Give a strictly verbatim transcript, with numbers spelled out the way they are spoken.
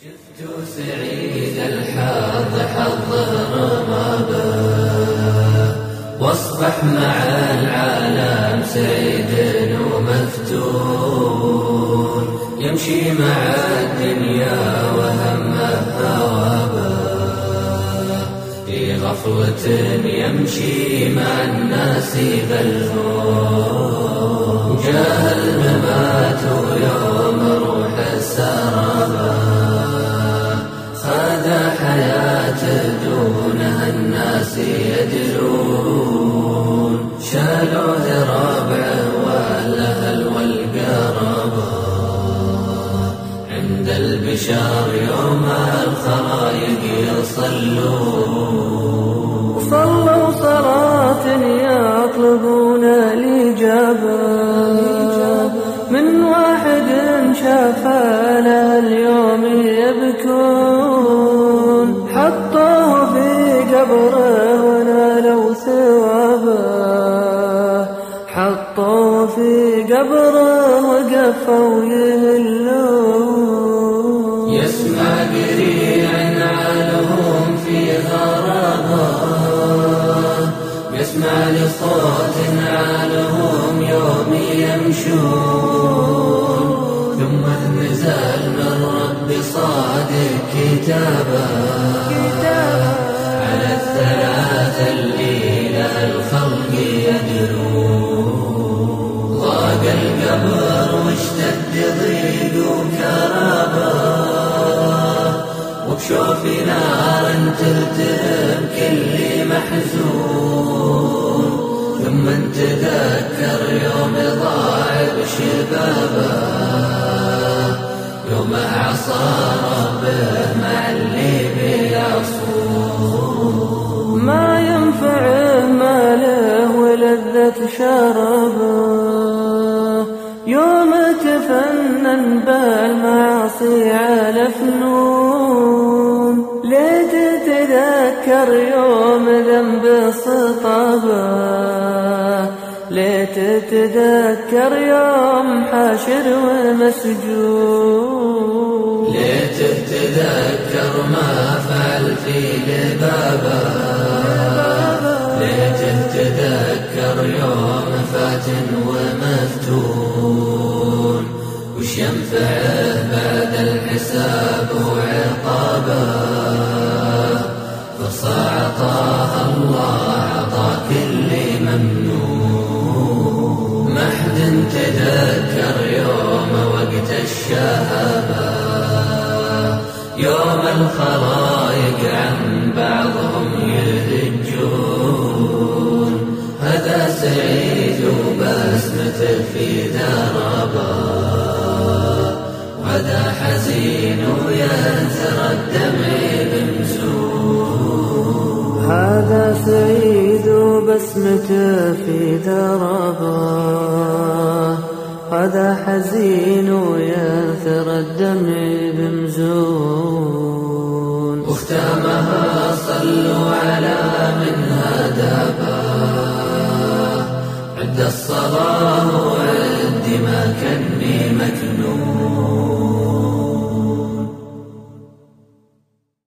شفت سعيد الحظ حظه رمابه واصبح مع العالم سعيد ومفتون يمشي مع الدنيا وهمه هوابه في غفوة يمشي مع الناس بلهون جاء الممات يوم روح السرابه خذ حياته دونها الناس يدرون شالوه ربعه والأهل والقرابة عند البشار يوم الخرايق يصلون صلوا صلاة يطلبون الإجابة من واحد شاف له اليوم يبكون حطوه في قبره ونالوا ثوابه حطوه في قبره وقفوا يهلون يسمع قريع نعالهم في غرابه يسمع لصوت نعالهم يوم يمشون ثم نزل من رب صادق كتابه على الثلاثة اللي له الخلق يدرون ضاق القبر واشتد ضيق وكرابه وبشوف نار تلتهم كل محزون ثم تذكر يوم ضاع بشبابه يوم عصى ربه مع اللي بيعصون ما ينفعه ماله ولذة شربه يوم تفنن بالمعاصي على فنون ليت تتذكر يوم ذنب صطابه ليت تتذكر يوم حاشر ومسجون ليت تتذكر ما فعل في لبابه ليت تتذكر يوم فاتن ومفتون وش ينفعه بعد الحساب وعقابه فرصة عطاها الله عطا كل ممنون ما حد تذكر يوم وقت الشهابة يوم الخلايق عن بعضهم يهجون هذا سعيد وبسمته في دربه وهذا حزين وينثر الدمع بمزون هذا سعيد وبسمته في دربه هذا حزين وينثر الدمع بمزون واختامها صلوا على من هدابه عند الصلاة